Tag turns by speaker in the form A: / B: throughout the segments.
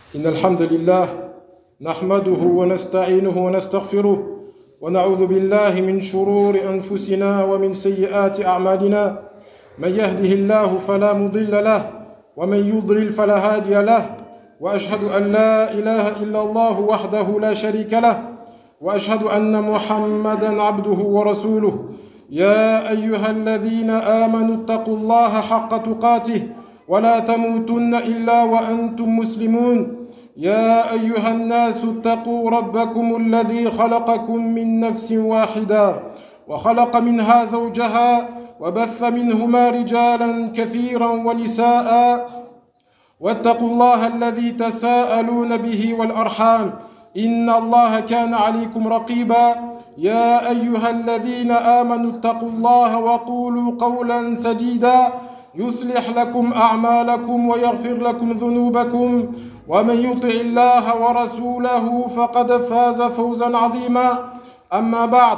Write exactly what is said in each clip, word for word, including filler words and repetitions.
A: إن الحمد لله نحمده ونستعينه ونستغفره ونعوذ بالله من شرور أنفسنا ومن سيئات أعمالنا. من يهده الله فلا مضل له ومن يضلل فلا هادي له، وأشهد أن لا إله إلا الله وحده لا شريك له، وأشهد أن محمدًا عبده ورسوله. يا أيها الذين آمنوا اتقوا الله حق تقاته ولا تموتن إلا وأنتم مسلمون. يا أيها الناس اتقوا ربكم الذي خلقكم من نفس واحدة وخلق منها زوجها وبث منهما رجالا كثيرا ونساء، واتقوا الله الذي تساءلون به والأرحام إن الله كان عليكم رقيبا. يا أيها الذين آمنوا اتقوا الله وقولوا قولا سديدا يصلح لكم أعمالكم ويغفر لكم ذنوبكم، ومن يطع الله ورسوله فقد فاز فوزا عظيما. أما بعد،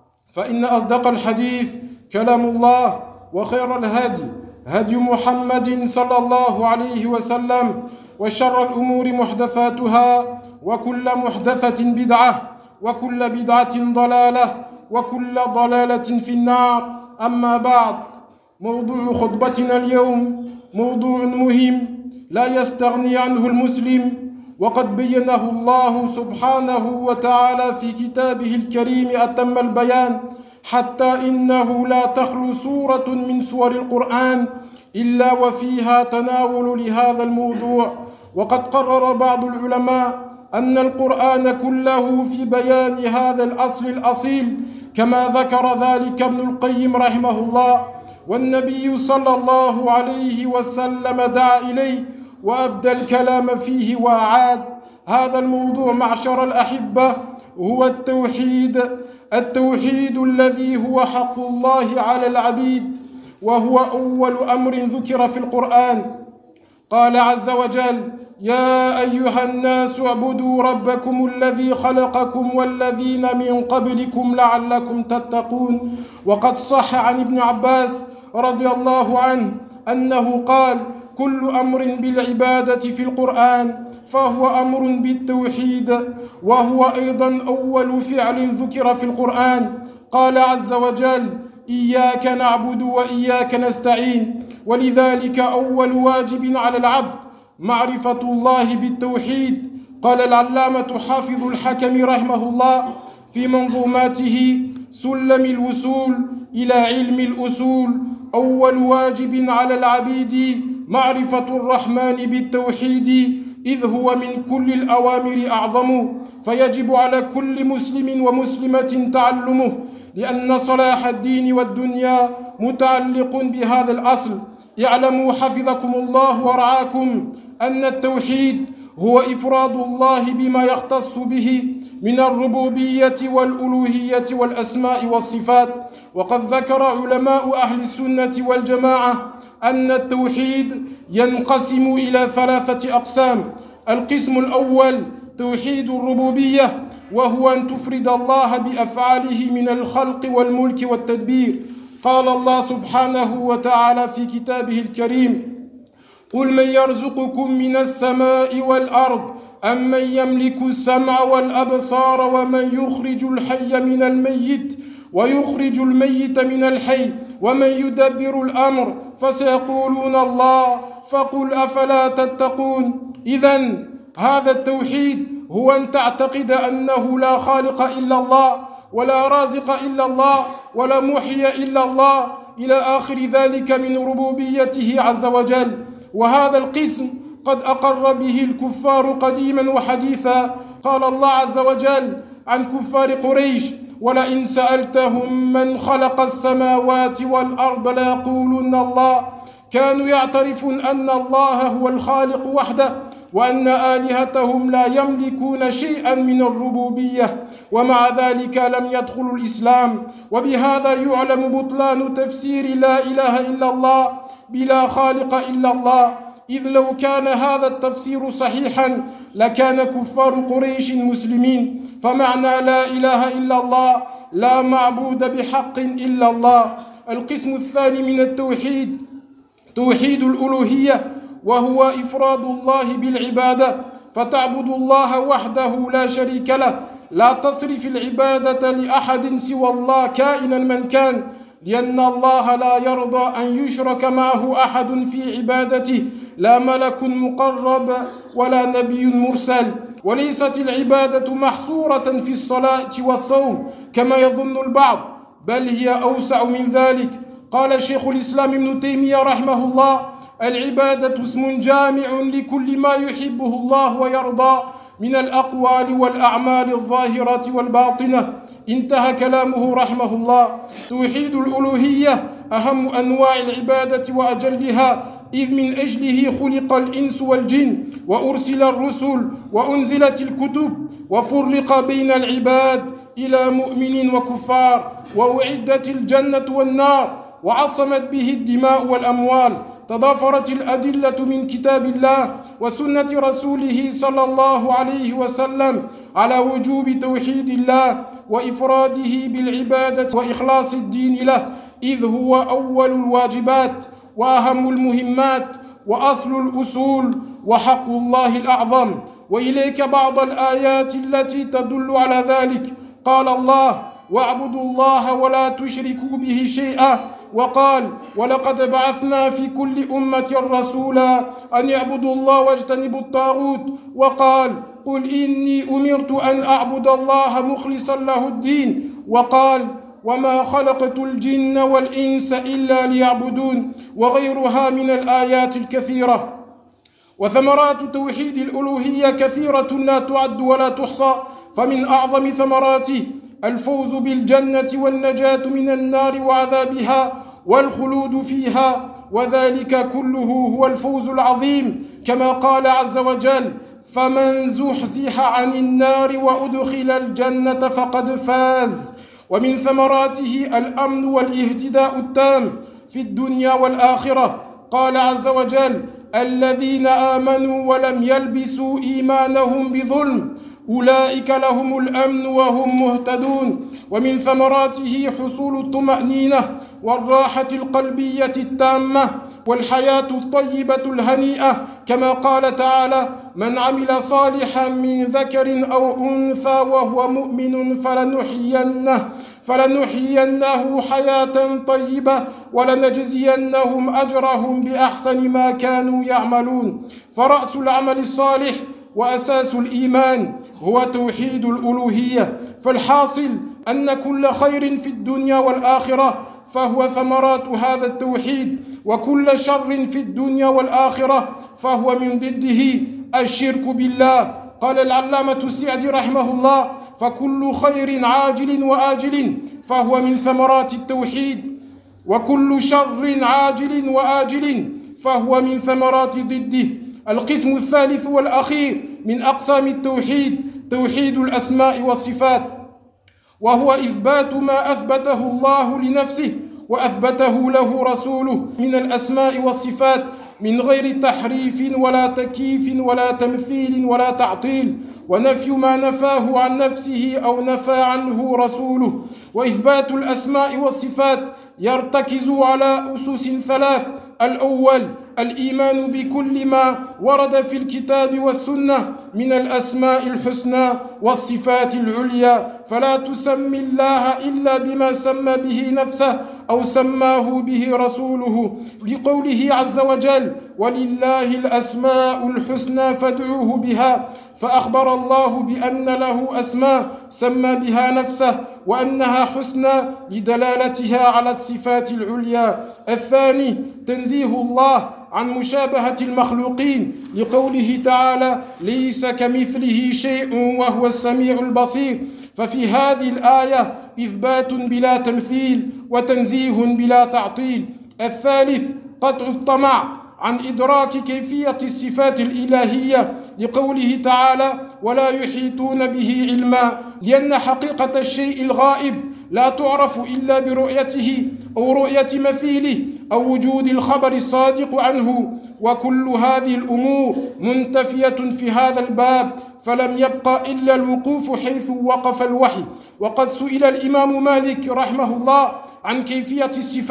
A: فإن أصدق الحديث كلام الله، وخير الهدي هدي محمد صلى الله عليه وسلم، وشر الأمور محدثاتها، وكل محدثة بدعة، وكل بدعة ضلالة، وكل ضلالة في النار. أما بعد، موضوع خطبتنا اليوم موضوع مهم لا يستغني عنه المسلم، وقد بينه الله سبحانه وتعالى في كتابه الكريم أتم البيان، حتى إنه لا تخلو سورة من سور القرآن إلا وفيها تناول لهذا الموضوع. وقد قرر بعض العلماء أن القرآن كله في بيان هذا الأصل الأصيل، كما ذكر ذلك ابن القيم رحمه الله، والنبي صلى الله عليه وسلم دعا إليه وأبدى الكلام فيه وأعاد. هذا الموضوع معشر الأحبة هو التوحيد، التوحيد الذي هو حق الله على العبيد، وهو أول أمر ذكر في القرآن. قال عز وجل: يا أيها الناس اعبدوا ربكم الذي خلقكم والذين من قبلكم لعلكم تتقون. وقد صح عن ابن عباس رضي الله عنه أنه قال: كل أمر بالعبادة في القرآن فهو أمر بالتوحيد، وهو أيضا أول فعل ذكر في القرآن. قال عز وجل: إياك نعبد وإياك نستعين. ولذلك أول واجب على العبد معرفة الله بالتوحيد. قال العلامة حافظ الحكم رحمه الله في منظوماته: سلم الوصول إلى علم الأصول، أول واجب على العبيد معرفة الرحمن بالتوحيد، إذ هو من كل الأوامر أعظم، فيجب على كل مسلم ومسلمة تعلمه، لأن صلاح الدين والدنيا متعلق بهذا الأصل. اعلموا حفظكم الله ورعاكم أن التوحيد هو إفراد الله بما يختص به من الربوبية والألوهية والأسماء والصفات. وقد ذكر علماء أهل السنة والجماعة أن التوحيد ينقسم إلى ثلاثة أقسام. القسم الأول توحيد الربوبية، وهو أن تفرد الله بأفعاله من الخلق والملك والتدبير. قال الله سبحانه وتعالى في كتابه الكريم: قل من يرزقكم من السماء والأرض أم من يملك السمع والأبصار ومن يخرج الحي من الميت ويخرج الميت من الحي ومن يدبر الأمر فسيقولون الله فقل أفلا تتقون. إذن هذا التوحيد هو أن تعتقد أنه لا خالق إلا الله، ولا رازق إلا الله، ولا محيي إلا الله، إلى آخر ذلك من ربوبيته عز وجل. وهذا القسم قد أقر به الكفار قديما وحديثا. قال الله عز وجل عن كفار قريش: ولئن سألتهم من خلق السماوات والأرض ليقولن الله. كانوا يعترفون أن الله هو الخالق وحده، وأن آلهتهم لا يملكون شيئا من الربوبية، ومع ذلك لم يدخلوا الإسلام. وبهذا يعلم بطلان تفسير لا إله إلا الله بلا خالق إلا الله، إذ لو كان هذا التفسير صحيحا لكان كفار قريش مسلمين. فمعنى لا إله إلا الله لا معبود بحق إلا الله. القسم الثاني من التوحيد توحيد الألوهية، وهو إفراد الله بالعبادة فتعبد الله وحده لا شريك له، لا تصرف العبادة لأحد سوى الله كائنا من كان، لأن الله لا يرضى أن يشرك معه أحد في عبادته، لا ملك مقرب ولا نبي مرسل. وليست العبادة محصورة في الصلاة والصوم كما يظن البعض، بل هي أوسع من ذلك. قال شيخ الإسلام ابن تيمية رحمه الله: العبادة اسم جامع لكل ما يحبه الله ويرضى من الأقوال والأعمال الظاهرة والباطنة. انتهى كلامه رحمه الله. توحيد الألوهية أهم أنواع العبادة وأجلها، إذ من أجله خلق الإنس والجن، وأرسل الرسل، وأنزلت الكتب، وفرق بين العباد إلى مؤمن وكفار، وأعدت الجنة والنار، وعصمت به الدماء والأموال. تضافرت الأدلة من كتاب الله وسنة رسوله صلى الله عليه وسلم على وجوب توحيد الله وإفراده بالعبادة وإخلاص الدين له، إذ هو أول الواجبات وأهم المهمات وأصل الأصول وحق الله الأعظم. وإليك بعض الآيات التي تدل على ذلك. قال الله: واعبدوا الله ولا تشركوا به شيئا. وقال: ولقد بعثنا في كل أمة رسولا أن يعبدوا الله واجتنبوا الطاغوت. وقال: قل إني أمرت أن أعبد الله مخلصا له الدين. وقال: وما خلقت الجن والإنس إلا ليعبدون، وغيرها من الآيات الكثيرة. وثمرات توحيد الألوهية كثيرة لا تعد ولا تحصى، فمن أعظم ثمراته الفوز بالجنة والنجاة من النار وعذابها والخلود فيها، وذلك كله هو الفوز العظيم، كما قال عز وجل: فمن زحزح عن النار وأدخل الجنة فقد فاز. ومن ثمراته الأمن والاهتداء التام في الدنيا والآخرة. قال عز وجل: الذين آمنوا ولم يلبسوا إيمانهم بظلم أولئك لهم الأمن وهم مهتدون. ومن ثمراته حصول الطمأنينة والراحة القلبية التامة والحياة الطيبة الهنيئة، كما قال تعالى: من عمل صالحا من ذكر أو أنثى وهو مؤمن فلنحيينه, فلنحيينه حياة طيبة ولنجزينهم أجرهم بأحسن ما كانوا يعملون. فرأس العمل الصالح وأساس الإيمان هو توحيد الألوهية. فالحاصل أن كل خير في الدنيا والآخرة فهو ثمرات هذا التوحيد، وكل شر في الدنيا والآخرة فهو من ضده الشرك بالله. قال العلامة السعدي رحمه الله: فكل خير عاجل وآجل فهو من ثمرات التوحيد، وكل شر عاجل وآجل فهو من ثمرات ضده. القسم الثالث والأخير من أقسام التوحيد توحيد الأسماء والصفات، وهو إثبات ما أثبته الله لنفسه وأثبته له رسوله من الأسماء والصفات من غير تحريف ولا تكييف ولا تمثيل ولا تعطيل، ونفي ما نفاه عن نفسه أو نفى عنه رسوله. وإثبات الأسماء والصفات يرتكز على أسس ثلاث: الأول الإيمان بكل ما ورد في الكتاب والسنة من الأسماء الحسنى والصفات العليا، فلا تسمي الله إلا بما سمى به نفسه أو سماه به رسوله، لقوله عز وجل: ولله الأسماء الحسنى فادعوه بها. فأخبر الله بأن له أسماء سمى بها نفسه وأنها حسنى لدلالتها على الصفات العليا. الثاني تنزيه الله عن مشابهة المخلوقين، لقوله تعالى: ليس كمثله شيء وهو السميع البصير. ففي هذه الآية إثبات بلا تمثيل وتنزيه بلا تعطيل. الثالث قطع الطمع عن إدراك كيفية الصفات الإلهية، لقوله تعالى: ولا يحيطون به علما، لأن حقيقة الشيء الغائب لا تعرف إلا برؤيته أو رؤية مثيله أو وجود الخبر الصادق عنه، وكل هذه الأمور منتفية في هذا الباب، فلم يبقى إلا الوقوف حيث وقف الوحي. وقد سئل الإمام مالك رحمه الله عن كيفية الصفات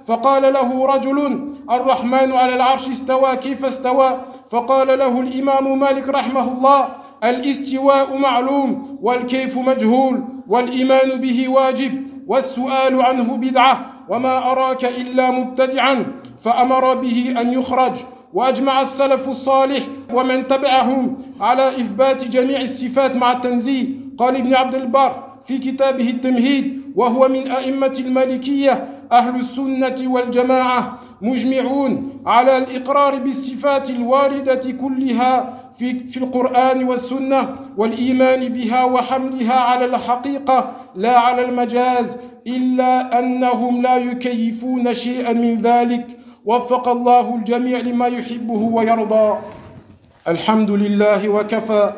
A: فقال له رجل الرحمن على العرش استوى كيف استوى فقال له الإمام مالك رحمه الله الاستواء معلوم والكيف مجهول والإيمان به واجب والسؤال عنه بدعة وما أراك إلا مبتدعا فأمر به أن يخرج. وأجمع السلف الصالح ومن تبعهم على إثبات جميع الصفات مع التنزيه. قال ابن عبد البر في كتابه التمهيد وهو من أئمة المالكية أهل السنة والجماعة مجمعون على الإقرار بالصفات الواردة كلها في, في القرآن والسنة والإيمان بها وحملها على الحقيقة لا على المجاز إلا أنهم لا يكيفون شيئا من ذلك. وفق الله الجميع لما يحبه ويرضى. الحمد لله وكفى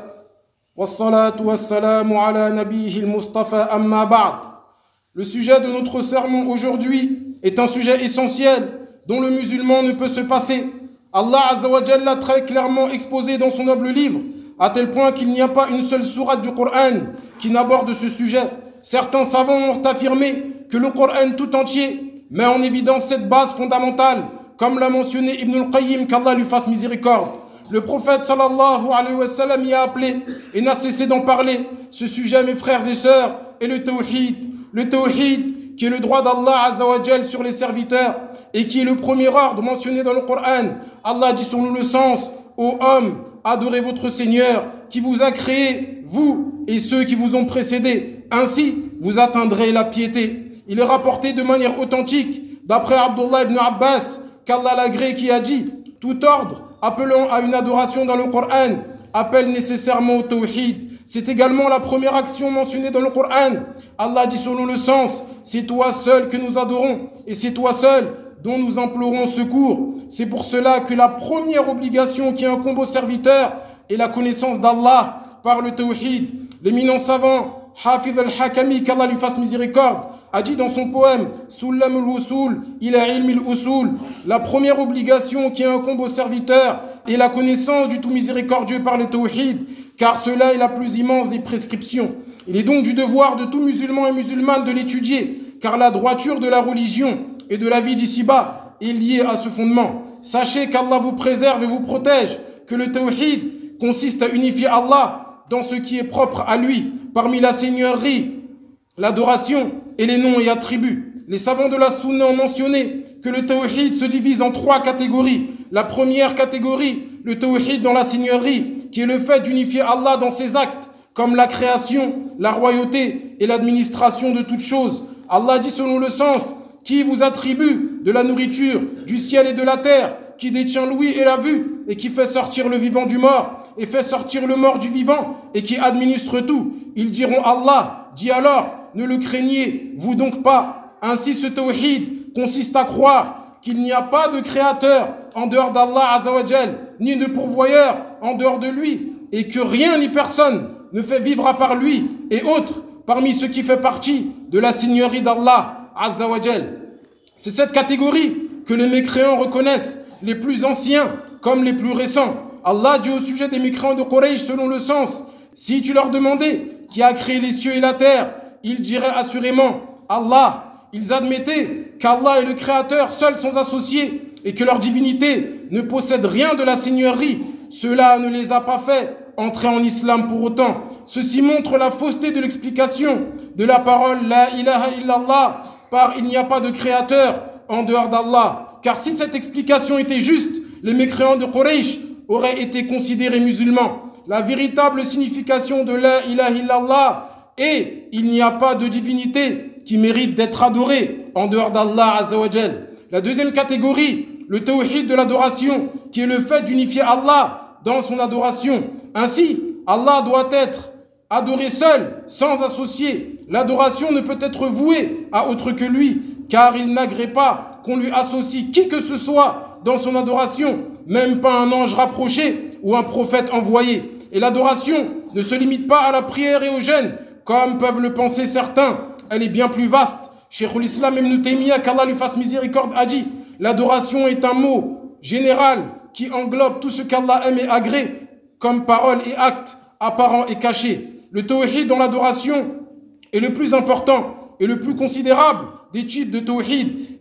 A: والصلاة والسلام على نبيه المصطفى أما بعد. Le sujet de notre sermon aujourd'hui est un sujet essentiel dont le musulman ne peut se passer. Allah Azza wa Jalla l'a très clairement exposé dans son noble livre, à tel point qu'il n'y a pas une seule sourate du Coran qui n'aborde ce sujet. Certains savants ont affirmé que le Coran tout entier met en évidence cette base fondamentale, comme l'a mentionné Ibn al-Qayyim, qu'Allah lui fasse miséricorde. Le prophète sallallahu alayhi wa sallam y a appelé et n'a cessé d'en parler. Ce sujet, mes frères et sœurs, est le tawhid. Le tawhid, qui est le droit d'Allah Azza wa Jal sur les serviteurs et qui est le premier ordre mentionné dans le Coran. Allah dit sur nous le sens: ô hommes, adorez votre Seigneur qui vous a créé, vous et ceux qui vous ont précédés. Ainsi, vous atteindrez la piété. Il est rapporté de manière authentique, d'après Abdullah ibn Abbas, qu'Allah l'agrée, qui a dit: tout ordre appelant à une adoration dans le Coran appelle nécessairement au tawhid. C'est également la première action mentionnée dans le Coran. Allah dit selon le sens: c'est toi seul que nous adorons et c'est toi seul dont nous implorons secours. C'est pour cela que la première obligation qui incombe aux serviteurs est la connaissance d'Allah par le tawhid. L'éminent savant Hafiz al-Hakami, qu'Allah lui fasse miséricorde, a dit dans son poème Sullam al-Usul ila ilm al-Usul: la première obligation qui incombe aux serviteurs est la connaissance du tout miséricordieux par le tawhid, car cela est la plus immense des prescriptions. Il est donc du devoir de tout musulman et musulmane de l'étudier, car la droiture de la religion et de la vie d'ici-bas est liée à ce fondement. Sachez qu'Allah vous préserve et vous protège, que le tawhid consiste à unifier Allah dans ce qui est propre à lui, parmi la seigneurie, l'adoration et les noms et attributs. Les savants de la Sunna ont mentionné que le tawhid se divise en trois catégories. La première catégorie, le tawhid dans la seigneurie, qui est le fait d'unifier Allah dans ses actes, comme la création, la royauté et l'administration de toutes choses. Allah dit selon le sens: qui vous attribue de la nourriture, du ciel et de la terre, qui détient l'ouïe et la vue, et qui fait sortir le vivant du mort, et fait sortir le mort du vivant, et qui administre tout. Ils diront: Allah. Dit alors: ne le craignez vous donc pas. Ainsi, ce tawhid consiste à croire qu'il n'y a pas de créateur en dehors d'Allah Azza wa Jal, ni de pourvoyeur en dehors de lui, et que rien ni personne ne fait vivre à part lui et autres parmi ceux qui fait partie de la seigneurie d'Allah Azza wa Jal. C'est cette catégorie que les mécréants reconnaissent, les plus anciens comme les plus récents. Allah dit au sujet des mécréants de Quraysh selon le sens: si tu leur demandais qui a créé les cieux et la terre, ils diraient assurément Allah. Ils admettaient qu'Allah est le créateur seul sans associé et que leur divinité ne possède rien de la seigneurie. Cela ne les a pas fait entrer en islam pour autant. Ceci montre la fausseté de l'explication de la parole La ilaha illallah par il n'y a pas de créateur en dehors d'Allah. Car si cette explication était juste, les mécréants de Quraysh auraient été considérés musulmans. La véritable signification de La ilaha illallah est: il n'y a pas de divinité qui mérite d'être adorée en dehors d'Allah Azza wa Jal. La deuxième catégorie, le tawhid de l'adoration, qui est le fait d'unifier Allah dans son adoration. Ainsi, Allah doit être adoré seul, sans associé. L'adoration ne peut être vouée à autre que lui, car il n'agrée pas qu'on lui associe qui que ce soit dans son adoration, même pas un ange rapproché ou un prophète envoyé. Et l'adoration ne se limite pas à la prière et au jeûne, comme peuvent le penser certains. Elle est bien plus vaste. Cheikhul Islam Ibn Taymiyyah, qu'Allah lui fasse miséricorde, a dit: l'adoration est un mot général qui englobe tout ce qu'Allah aime et agrée, comme parole et acte, apparent et caché. Le tawhid dans l'adoration est le plus important et le plus considérable des types de tawhid,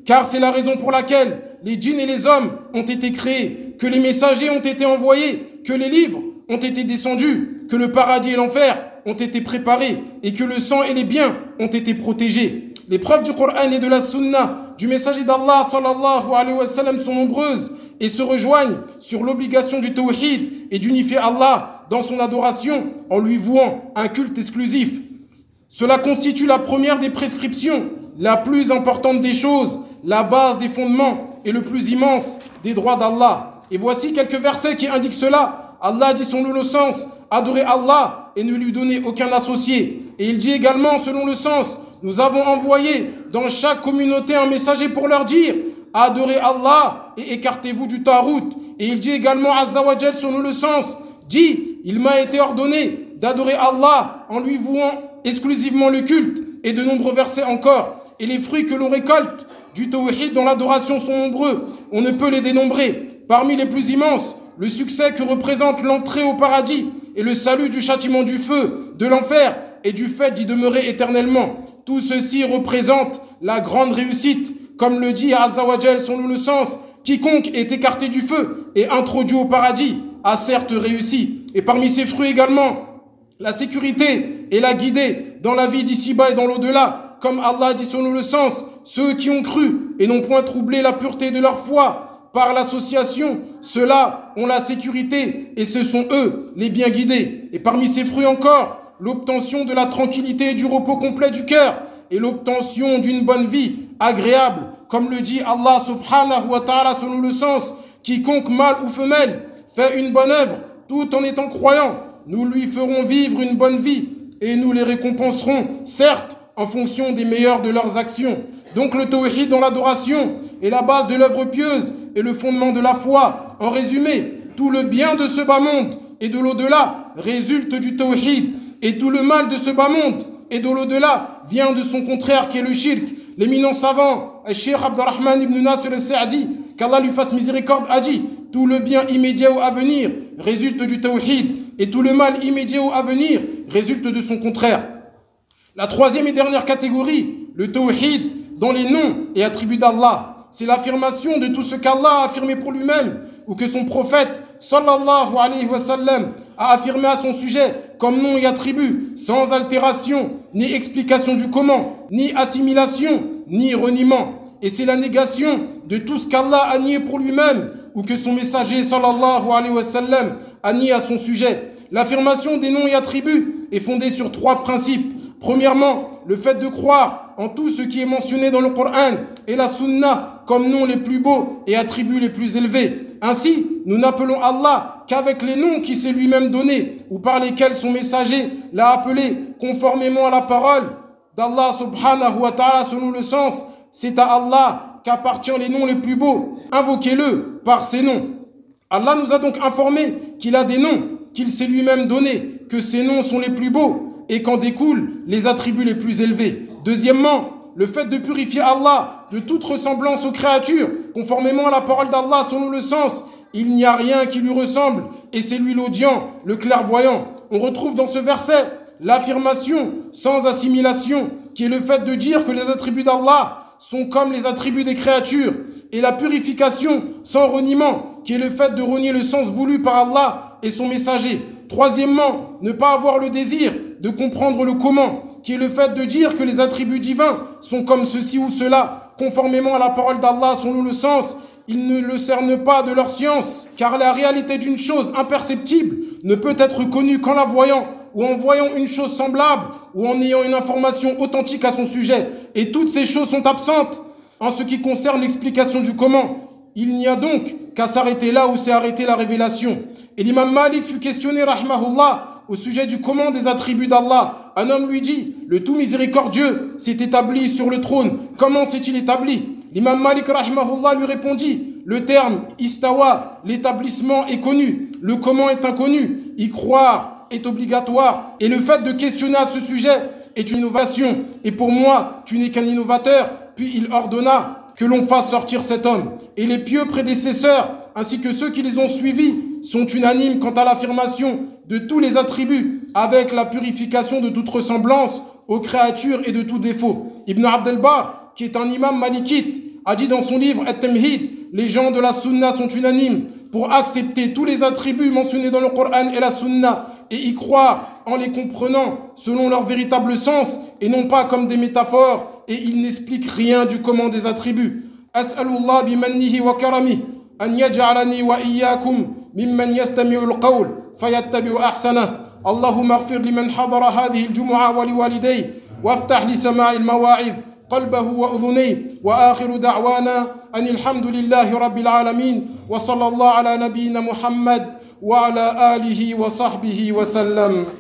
A: car c'est la raison pour laquelle les djinns et les hommes ont été créés, que les messagers ont été envoyés, que les livres ont été descendus, que le paradis et l'enfer ont été préparés et que le sang et les biens ont été protégés. Les preuves du Coran et de la Sunna du messager d'Allah sallallahu alayhi wa sallam sont nombreuses et se rejoignent sur l'obligation du tawhid et d'unifier Allah dans son adoration en lui vouant un culte exclusif. Cela constitue la première des prescriptions, la plus importante des choses, la base des fondements et le plus immense des droits d'Allah. Et voici quelques versets qui indiquent cela. Allah dit selon le sens, adorez Allah et ne lui donnez aucun associé. Et il dit également selon le sens, nous avons envoyé dans chaque communauté un messager pour leur dire, adorez Allah et écartez-vous du tarout. Et il dit également, Azza wa Jal, selon le sens, dit, il m'a été ordonné d'adorer Allah en lui vouant exclusivement le culte. Et de nombreux versets encore. Et les fruits que l'on récolte du tawhid dans l'adoration sont nombreux. On ne peut les dénombrer. Parmi les plus immenses, le succès que représente l'entrée au paradis et le salut du châtiment du feu, de l'enfer et du fait d'y demeurer éternellement. Tout ceci représente la grande réussite. Comme le dit Azza wa Jal selon le sens, quiconque est écarté du feu et introduit au paradis a certes réussi. Et parmi ces fruits également, la sécurité et la guidée dans la vie d'ici-bas et dans l'au-delà. Comme Allah dit selon le sens, ceux qui ont cru et n'ont point troublé la pureté de leur foi par l'association, ceux-là ont la sécurité et ce sont eux les bien guidés. Et parmi ces fruits encore, l'obtention de la tranquillité et du repos complet du cœur et l'obtention d'une bonne vie agréable. Comme le dit Allah subhanahu wa ta'ala selon le sens, quiconque mâle ou femelle fait une bonne œuvre tout en étant croyant, nous lui ferons vivre une bonne vie et nous les récompenserons, certes, en fonction des meilleures de leurs actions. Donc le tawhid dans l'adoration est la base de l'œuvre pieuse et le fondement de la foi. En résumé, tout le bien de ce bas monde et de l'au-delà résulte du tawhid et tout le mal de ce bas monde et de l'au-delà vient de son contraire qui est le shirk. L'éminent savant, Cheikh Abdurrahman ibn Nasir al-Sa'di, qu'Allah lui fasse miséricorde, a dit « Tout le bien immédiat ou à venir résulte du tawhid et tout le mal immédiat ou à venir résulte de son contraire. » La troisième et dernière catégorie, le tawhid dans les noms et attributs d'Allah. C'est l'affirmation de tout ce qu'Allah a affirmé pour lui-même ou que son prophète sallallahu alayhi wa sallam a affirmé à son sujet comme nom et attribut, sans altération, ni explication du comment, ni assimilation, ni reniement. Et c'est la négation de tout ce qu'Allah a nié pour lui-même ou que son messager sallallahu alayhi wa sallam a nié à son sujet. L'affirmation des noms et attributs est fondée sur trois principes. Premièrement, le fait de croire en tout ce qui est mentionné dans le Coran et la Sunna comme noms les plus beaux et attributs les plus élevés. Ainsi, nous n'appelons Allah qu'avec les noms qu'il s'est lui-même donnés ou par lesquels son messager l'a appelé conformément à la parole d'Allah subhanahu wa ta'ala selon le sens. C'est à Allah qu'appartiennent les noms les plus beaux. Invoquez-le par ces noms. Allah nous a donc informé qu'il a des noms qu'il s'est lui-même donnés, que ces noms sont les plus beaux et qu'en découlent les attributs les plus élevés. Deuxièmement, le fait de purifier Allah de toute ressemblance aux créatures, conformément à la parole d'Allah selon le sens, il n'y a rien qui lui ressemble et c'est lui l'audient, le clairvoyant. On retrouve dans ce verset l'affirmation sans assimilation, qui est le fait de dire que les attributs d'Allah sont comme les attributs des créatures, et la purification sans reniement, qui est le fait de renier le sens voulu par Allah et son messager. Troisièmement, ne pas avoir le désir de comprendre le comment, qui est le fait de dire que les attributs divins sont comme ceci ou cela, conformément à la parole d'Allah selon le sens. Ils ne le cernent pas de leur science, car la réalité d'une chose imperceptible ne peut être connue qu'en la voyant, ou en voyant une chose semblable, ou en ayant une information authentique à son sujet. Et toutes ces choses sont absentes en ce qui concerne l'explication du comment. Il n'y a donc qu'à s'arrêter là où s'est arrêtée la révélation. Et l'imam Malik fut questionné, rahmahullah, au sujet du comment des attributs d'Allah. Un homme lui dit, le tout miséricordieux s'est établi sur le trône. Comment s'est-il établi? L'imam Malik, rahmahullah, lui répondit, le terme istawa, l'établissement est connu, le comment est inconnu, y croire est obligatoire. Et le fait de questionner à ce sujet est une innovation. Et pour moi, tu n'es qu'un innovateur. Puis il ordonna que l'on fasse sortir cet homme. Et les pieux prédécesseurs, ainsi que ceux qui les ont suivis, sont unanimes quant à l'affirmation de tous les attributs, avec la purification de toute ressemblance aux créatures et de tout défaut. Ibn Abd al-Bar, qui est un imam malikite, a dit dans son livre At-Tamhid, les gens de la Sunna sont unanimes pour accepter tous les attributs mentionnés dans le Coran et la Sunna et y croire en les comprenant selon leur véritable sens et non pas comme des métaphores, et ils n'expliquent rien du comment des attributs. As'alullah bimannihi wa karamihi an yaj'alani wa iyyakum mimman yastami'u al-qawl fayattabi'u ahsanah. Allahumma ighfir liman hadara hadhihi al-jumu'ah wa liwalidayhi وافتح لسماع المواعظ قلبه وأذنيه وآخر دعوانا أن الحمد لله رب العالمين وصلى الله على نبينا محمد وعلى آله وصحبه وسلم.